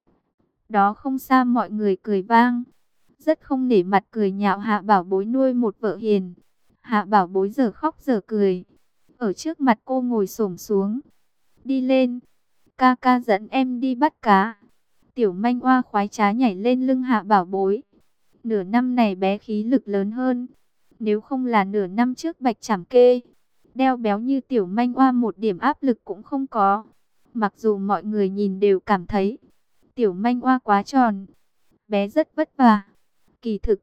đó không xa mọi người cười vang. Rất không nể mặt cười nhạo Hạ Bảo Bối nuôi một vợ hiền. Hạ Bảo Bối giờ khóc giờ cười. Ở trước mặt cô ngồi xổm xuống. Đi lên. Ca ca dẫn em đi bắt cá. Tiểu Manh Oa khoái trá nhảy lên lưng Hạ Bảo Bối. Nửa năm này bé khí lực lớn hơn. Nếu không là nửa năm trước Bạch Trảm Kê, đeo béo như Tiểu Manh Oa một điểm áp lực cũng không có. Mặc dù mọi người nhìn đều cảm thấy Tiểu Manh Oa quá tròn, bé rất vất vả. Kỳ thực,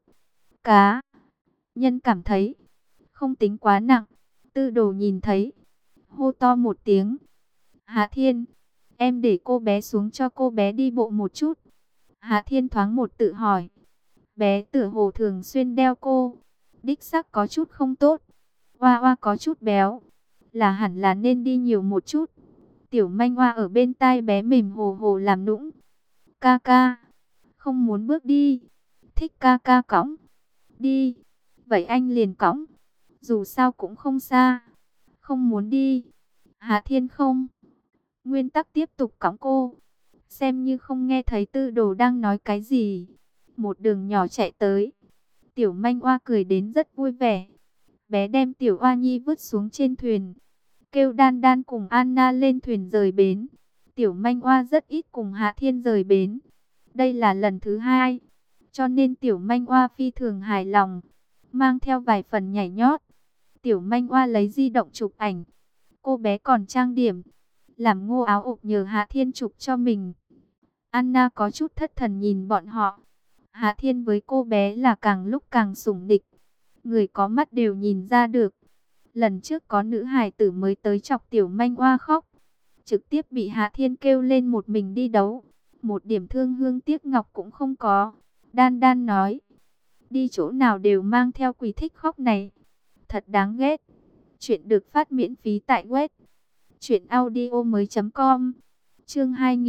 cá nhân cảm thấy không tính quá nặng. Tư Đồ nhìn thấy, hô to một tiếng. Hạ Thiên, em để cô bé xuống cho cô bé đi bộ một chút. Hạ Thiên thoáng một tự hỏi. Bé tựa hồ thường xuyên đeo cô, đích xác có chút không tốt. Oa Oa có chút béo, là hẳn là nên đi nhiều một chút. Tiểu Manh Oa ở bên tai bé mềm hồ hồ làm nũng. Ca ca, không muốn bước đi, thích ca ca cõng. Đi, vậy anh liền cõng, dù sao cũng không xa. Không muốn đi. Hạ Thiên không nguyên tắc tiếp tục cõng cô, xem như không nghe thấy Tư Đồ đang nói cái gì. Một đường nhỏ chạy tới, Tiểu Manh Oa cười đến rất vui vẻ. Bé đem Tiểu Oa Nhi vứt xuống trên thuyền, kêu Đan Đan cùng Anna lên thuyền rời bến. Tiểu Manh Oa rất ít cùng Hạ Thiên rời bến, đây là lần thứ hai, cho nên Tiểu Manh Oa phi thường hài lòng, mang theo vài phần nhảy nhót. Tiểu Manh Oa lấy di động chụp ảnh, cô bé còn trang điểm, làm ngô áo ục nhờ Hạ Thiên chụp cho mình. Anna có chút thất thần nhìn bọn họ. Hạ Thiên với cô bé là càng lúc càng sủng nịch, người có mắt đều nhìn ra được. Lần trước có nữ hài tử mới tới chọc Tiểu Manh Oa khóc, trực tiếp bị Hạ Thiên kêu lên một mình đi đấu, một điểm thương hương tiếc ngọc cũng không có. Đan Đan nói, đi chỗ nào đều mang theo quỷ thích khóc này, thật đáng ghét. Chuyện được phát miễn phí tại web truyệnaudiomoi.com. Chương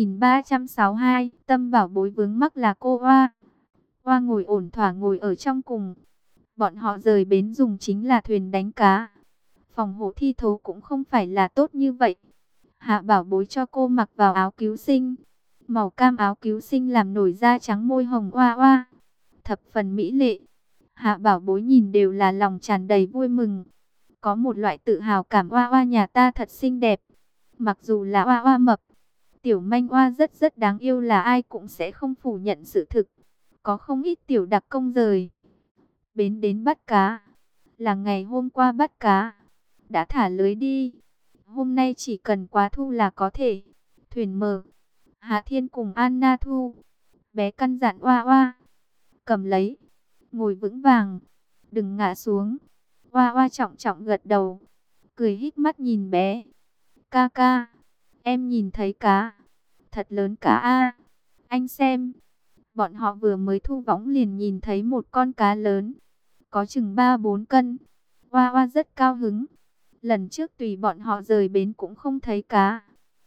2362, Tâm Bảo Bối vướng mắc là cô Oa. Oa ngồi ổn thỏa ngồi ở trong cùng. Bọn họ rời bến dùng chính là thuyền đánh cá. Phòng hộ thi thố cũng không phải là tốt như vậy. Hạ Bảo Bối cho cô mặc vào áo cứu sinh, màu cam áo cứu sinh làm nổi da trắng môi hồng Oa Oa, thập phần mỹ lệ. Hạ Bảo Bối nhìn đều là lòng tràn đầy vui mừng, có một loại tự hào cảm. Oa Oa nhà ta thật xinh đẹp. Mặc dù là Oa Oa mập, Tiểu Manh Oa rất đáng yêu là ai cũng sẽ không phủ nhận sự thực. Có không ít tiểu đặc công rời bến đến bắt cá, là ngày hôm qua bắt cá, đã thả lưới đi. Hôm nay chỉ cần quá thu là có thể. Thuyền mở, Hạ Thiên cùng Anna thu. Bé căn dặn Oa Oa, cầm lấy, ngồi vững vàng, đừng ngã xuống. Oa Oa trọng trọng gật đầu. cười híp mắt nhìn bé. Ca ca, em nhìn thấy cá, thật lớn cá a. Anh xem, bọn họ vừa mới thu võng liền nhìn thấy một con cá lớn, có chừng 3-4 cân. Hoa Hoa rất cao hứng. Lần trước tùy bọn họ rời bến cũng không thấy cá.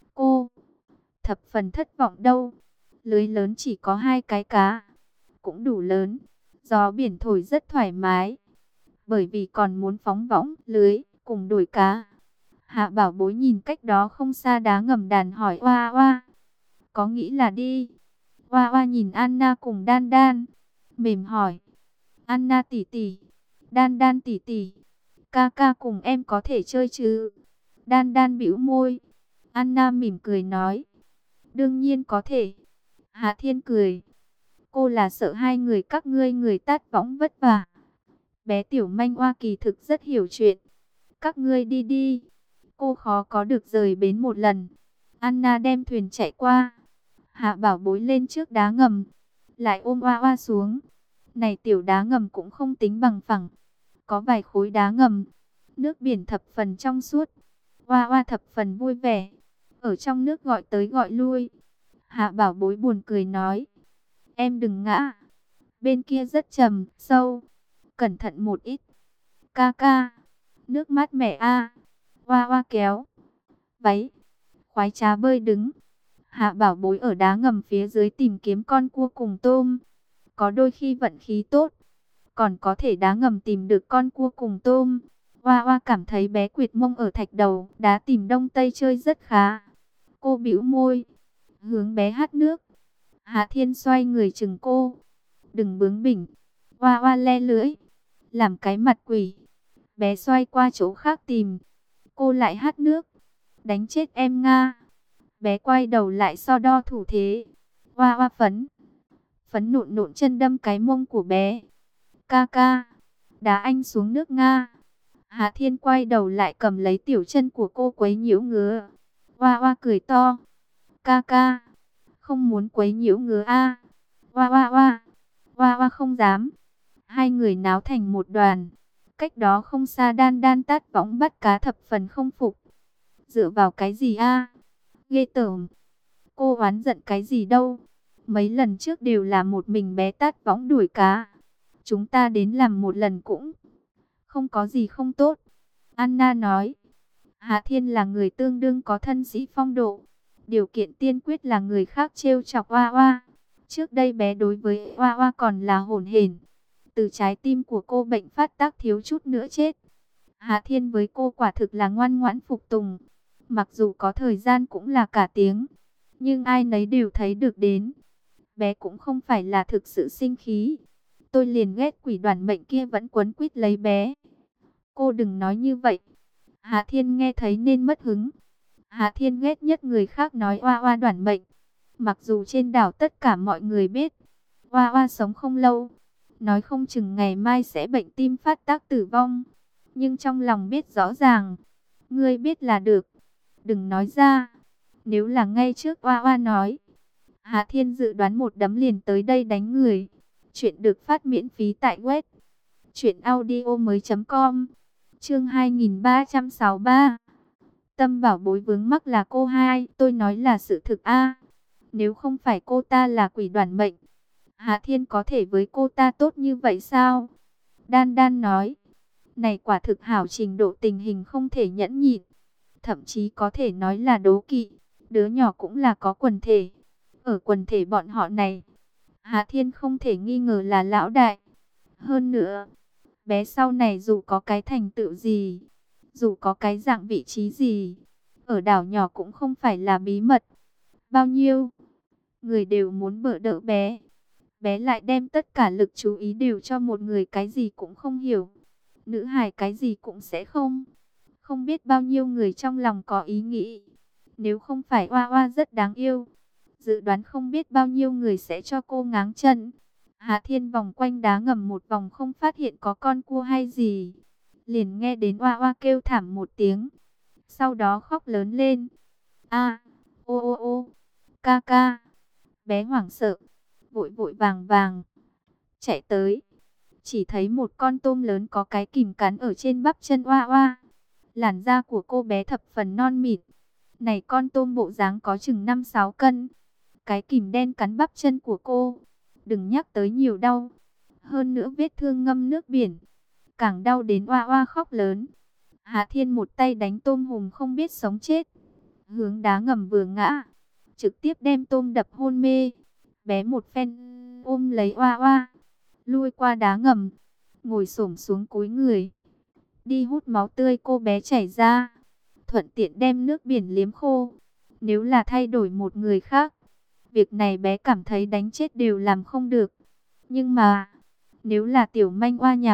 Cô thập phần thất vọng đâu. Lưới lớn chỉ có 2 cái cá, cũng đủ lớn. Gió biển thổi rất thoải mái, bởi vì còn muốn phóng võng, lưới, cùng đuổi cá. Hạ Bảo Bối nhìn cách đó không xa đá ngầm đàn hỏi Hoa Hoa, có nghĩ là đi? Hoa Hoa nhìn Anna cùng Đan Đan, mềm hỏi, Anna tỷ tỷ, Đan Đan tỷ tỷ, ca ca cùng em có thể chơi chứ? Đan Đan bĩu môi. Anna mỉm cười nói, đương nhiên có thể. Hạ Thiên cười, cô là sợ hai người các ngươi người tát võng vất vả. Bé tiểu manh oa kỳ thực rất hiểu chuyện. Các ngươi đi đi, cô khó có được rời bến một lần. Anna đem thuyền chạy qua. Hạ Bảo Bối lên trước đá ngầm, lại ôm Oa Oa xuống. Này tiểu đá ngầm cũng không tính bằng phẳng, có vài khối đá ngầm. Nước biển thập phần trong suốt. Oa Oa thập phần vui vẻ, ở trong nước gọi tới gọi lui. Hạ Bảo Bối buồn cười nói, em đừng ngã, bên kia rất trầm, sâu, cẩn thận một ít. Ca ca, nước mát mẻ a. Oa Oa kéo váy, khoái trá bơi đứng. Hạ Bảo Bối ở đá ngầm phía dưới tìm kiếm con cua cùng tôm. Có đôi khi vận khí tốt, còn có thể đá ngầm tìm được con cua cùng tôm. Oa Oa cảm thấy bé quệt mông ở thạch đầu đá tìm đông tây chơi rất khá. Cô bĩu môi, hướng bé hát nước. Hạ Thiên xoay người chừng cô, đừng bướng bỉnh. Oa Oa le lưỡi, làm cái mặt quỷ. Bé xoay qua chỗ khác tìm, cô lại hát nước, đánh chết em Nga. Bé quay đầu lại so đo thủ thế. Oa Oa phấn nộn nộn chân đâm cái mông của bé. Ca ca, đá anh xuống nước Nga. Hạ Thiên quay đầu lại cầm lấy tiểu chân của cô quấy nhiễu ngứa. Oa Oa cười to, ca ca, không muốn quấy nhiễu ngứa a. Oa Oa Oa, Oa Oa không dám. Hai người náo thành một đoàn. Cách đó không xa Đan Đan tát võng bắt cá thập phần không phục. Dựa vào cái gì a? Ghê tởm. Cô oán giận cái gì đâu. Mấy lần trước đều là một mình bé tát võng đuổi cá. Chúng ta đến làm một lần cũng không có gì không tốt. Anna nói, Hạ Thiên là người tương đương có thân sĩ phong độ. Điều kiện tiên quyết là người khác trêu chọc Oa Oa. Trước đây bé đối với Oa Oa còn là hổn hển. Từ trái tim của cô bệnh phát tác thiếu chút nữa chết. Hạ Thiên với cô quả thực là ngoan ngoãn phục tùng. Mặc dù có thời gian cũng là cả tiếng, nhưng ai nấy đều thấy được đến. Bé cũng không phải là thực sự sinh khí. Tôi liền ghét quỷ đoàn mệnh kia vẫn quấn quýt lấy bé. Cô đừng nói như vậy. Hạ Thiên nghe thấy nên mất hứng. Hạ Thiên ghét nhất người khác nói Oa Oa đoản mệnh. Mặc dù trên đảo tất cả mọi người biết Oa Oa sống không lâu, nói không chừng ngày mai sẽ bệnh tim phát tác tử vong, nhưng trong lòng biết rõ ràng. Ngươi biết là được, đừng nói ra. Nếu là ngay trước Oa Oa nói, Hạ Thiên dự đoán một đấm liền tới đây đánh người. Chuyện được phát miễn phí tại web truyệnaudiomoi.com. Chương 2363. Tâm Bảo Bối vướng mắc là cô hai, tôi nói là sự thực a. Nếu không phải cô ta là quỷ đoàn mệnh, Hạ Thiên có thể với cô ta tốt như vậy sao? Đan Đan nói, này quả thực hảo trình độ tình hình không thể nhẫn nhịn, thậm chí có thể nói là đố kỵ. Đứa nhỏ cũng là có quần thể. Ở quần thể bọn họ này, Hạ Thiên không thể nghi ngờ là lão đại. Hơn nữa, bé sau này dù có cái thành tựu gì, dù có cái dạng vị trí gì, ở đảo nhỏ cũng không phải là bí mật. Bao nhiêu người đều muốn bợ đỡ bé. Bé lại đem tất cả lực chú ý đều cho một người cái gì cũng không hiểu. Nữ hài cái gì cũng sẽ không. Không biết bao nhiêu người trong lòng có ý nghĩ, nếu không phải Oa Oa rất đáng yêu, dự đoán không biết bao nhiêu người sẽ cho cô ngáng chân. Hạ Thiên vòng quanh đá ngầm một vòng không phát hiện có con cua hay gì. Liền nghe đến Oa Oa kêu thảm một tiếng. Sau đó khóc lớn lên. A, ô ô ô, ca ca. Bé hoảng sợ, vội vội vàng vàng chạy tới. Chỉ thấy một con tôm lớn có cái kìm cắn ở trên bắp chân Oa Oa. Làn da của cô bé thập phần non mịn. Này con tôm bộ dáng có chừng 5-6 cân. Cái kìm đen cắn bắp chân của cô. Đừng nhắc tới nhiều đau. Hơn nữa vết thương ngâm nước biển. Càng đau đến oa oa khóc lớn. Hạ Thiên một tay đánh tôm hùm không biết sống chết. Hướng đá ngầm vừa ngã. Trực tiếp đem tôm đập hôn mê. Bé một phen ôm lấy oa oa. Lui qua đá ngầm. Ngồi xổm xuống cúi người. Đi hút máu tươi cô bé chảy ra. Thuận tiện đem nước biển liếm khô. Nếu là thay đổi một người khác, việc này bé cảm thấy đánh chết đều làm không được. Nhưng mà, nếu là tiểu manh oa nhà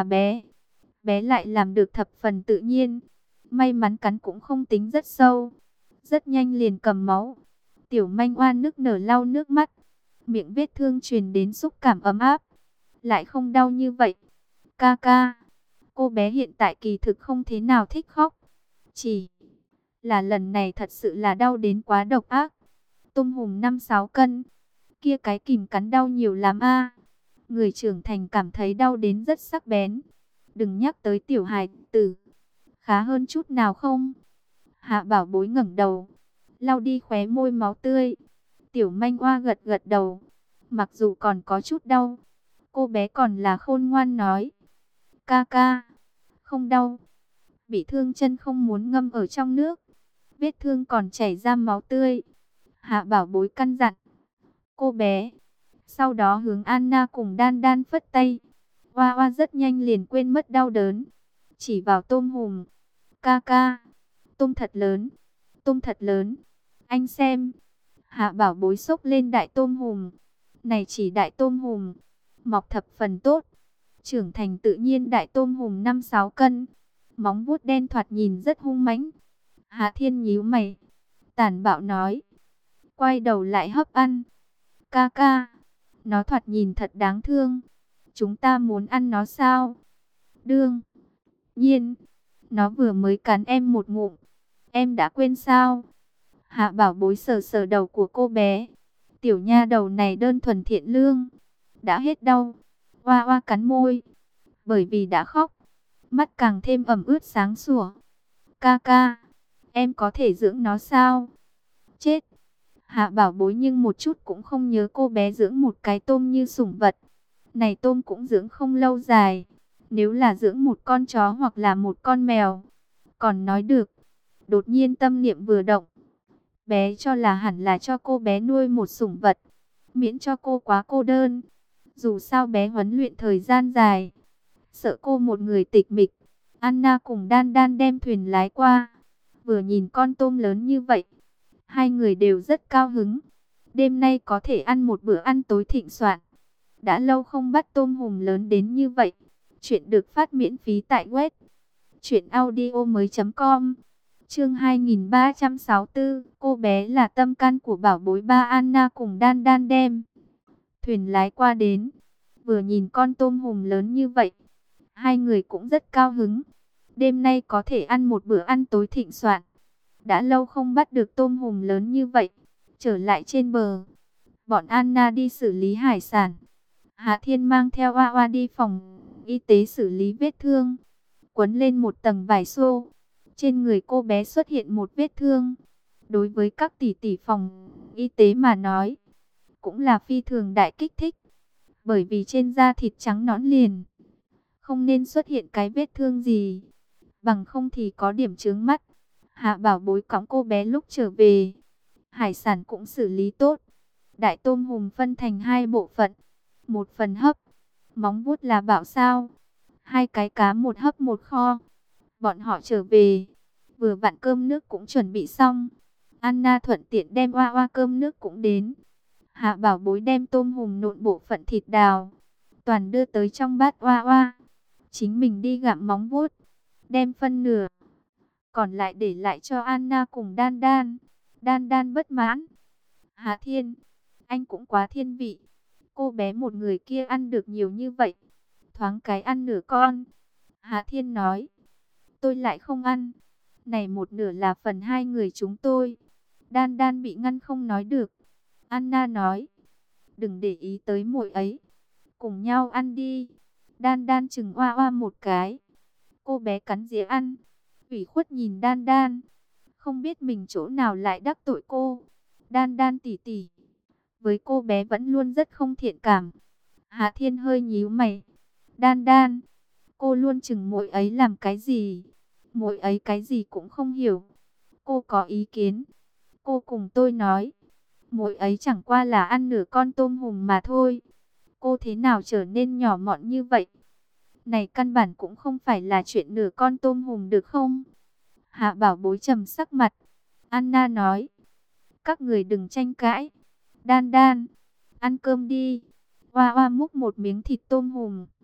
bé lại làm được thập phần tự nhiên. May mắn cắn cũng không tính rất sâu. Rất nhanh liền cầm máu. Tiểu manh oa nức nở lau nước mắt. Miệng vết thương truyền đến xúc cảm ấm áp. Lại không đau như vậy. Ca ca, cô bé hiện tại kỳ thực không thế nào thích khóc. Chỉ là lần này thật sự là đau đến quá độc ác. Tôm hùm 5-6 cân. Kia cái kìm cắn đau nhiều lắm a. Người trưởng thành cảm thấy đau đến rất sắc bén. Đừng nhắc tới tiểu hài tử. Khá hơn chút nào không? Hạ Bảo Bối ngẩng đầu, lau đi khóe môi máu tươi. Tiểu manh oa gật gật đầu. Mặc dù còn có chút đau, cô bé còn là khôn ngoan nói. Ca ca, không đau. Bị thương chân không muốn ngâm ở trong nước. Vết thương còn chảy ra máu tươi. Hạ Bảo Bối căn dặn cô bé. Sau đó hướng Anna cùng Đan Đan phất tay. Oa oa rất nhanh liền quên mất đau đớn. Chỉ vào tôm hùm. Ca ca, tôm thật lớn. Tôm thật lớn. Anh xem. Hạ Bảo Bối xốc lên đại tôm hùm. Này chỉ đại tôm hùm. Mọc thập phần tốt. Trưởng thành tự nhiên đại tôm hùm 5-6 cân. Móng vuốt đen thoạt nhìn rất hung mãnh. Hạ Thiên nhíu mày. Tàn bạo nói. Quay đầu lại hấp ăn. Ca ca, nó thoạt nhìn thật đáng thương. Chúng ta muốn ăn nó sao? Đương nhiên, nó vừa mới cắn em một ngụm. Em đã quên sao? Hạ Bảo Bối sờ sờ đầu của cô bé. Tiểu nha đầu này đơn thuần thiện lương. Đã hết đau. Oa oa cắn môi. Bởi vì đã khóc, mắt càng thêm ẩm ướt sáng sủa. Ca ca, em có thể dưỡng nó sao? Chết! Hạ Bảo Bối nhưng một chút cũng không nhớ cô bé dưỡng một cái tôm như sủng vật. Này tôm cũng dưỡng không lâu dài. Nếu là dưỡng một con chó hoặc là một con mèo, còn nói được. Đột nhiên tâm niệm vừa động. Bé cho là hẳn là cho cô bé nuôi một sủng vật. Miễn cho cô quá cô đơn. Dù sao bé huấn luyện thời gian dài. Sợ cô một người tịch mịch. Anna cùng Đan Đan đem thuyền lái qua. Vừa nhìn con tôm lớn như vậy, hai người đều rất cao hứng. Đêm nay có thể ăn một bữa ăn tối thịnh soạn. Đã lâu không bắt tôm hùm lớn đến như vậy. Chuyện được phát miễn phí tại web truyệnaudiomoi.com. Chương 2364, cô bé là tâm can của bảo bối ba. Anna cùng Đan Đan đem thuyền lái qua đến. Vừa nhìn con tôm hùm lớn như vậy, hai người cũng rất cao hứng. Đêm nay có thể ăn một bữa ăn tối thịnh soạn. Đã lâu không bắt được tôm hùm lớn như vậy. Trở lại trên bờ, bọn Anna đi xử lý hải sản. Hạ Thiên mang theo Oa Oa đi phòng y tế xử lý vết thương. Quấn lên một tầng vải xô. Trên người cô bé xuất hiện một vết thương. Đối với các tỷ tỷ phòng y tế mà nói, cũng là phi thường đại kích thích. Bởi vì trên da thịt trắng nõn liền, không nên xuất hiện cái vết thương gì. Bằng không thì có điểm chướng mắt. Hạ Bảo Bối cõng cô bé lúc trở về. Hải sản cũng xử lý tốt. Đại tôm hùm phân thành hai bộ phận. Một phần hấp, móng vuốt là bảo sao. Hai cái cá, một hấp một kho. Bọn họ trở về, vừa vặn cơm nước cũng chuẩn bị xong. Anna thuận tiện đem Oa Oa cơm nước cũng đến. Hạ Bảo Bối đem tôm hùm nộn bộ phận thịt đào toàn đưa tới trong bát Oa Oa. Chính mình đi gặm móng vuốt, đem phân nửa còn lại để lại cho Anna cùng Đan Đan. Đan Đan bất mãn. Hạ Thiên, anh cũng quá thiên vị. Cô bé một người kia ăn được nhiều như vậy, thoáng cái ăn nửa con. Hạ Thiên nói, tôi lại không ăn. Này một nửa là phần hai người chúng tôi. Đan Đan bị ngăn không nói được. Anna nói, đừng để ý tới muội ấy, cùng nhau ăn đi. Đan Đan chừng Oa Oa một cái. Cô bé cắn dĩa ăn. ủy khuất nhìn Đan Đan, không biết mình chỗ nào lại đắc tội cô. Đan Đan tỉ tỉ, với cô bé vẫn luôn rất không thiện cảm. Hạ Thiên hơi nhíu mày. Đan Đan, cô luôn chừng muội ấy làm cái gì? Muội ấy cái gì cũng không hiểu. Cô có ý kiến. Cô cùng tôi nói, muội ấy chẳng qua là ăn nửa con tôm hùm mà thôi. Cô thế nào trở nên nhỏ mọn như vậy? Này căn bản cũng không phải là chuyện nửa con tôm hùm được không? Hạ Bảo Bối trầm sắc mặt. Anna nói, các người đừng tranh cãi. Đan Đan, ăn cơm đi. Hoa Hoa múc một miếng thịt tôm hùm,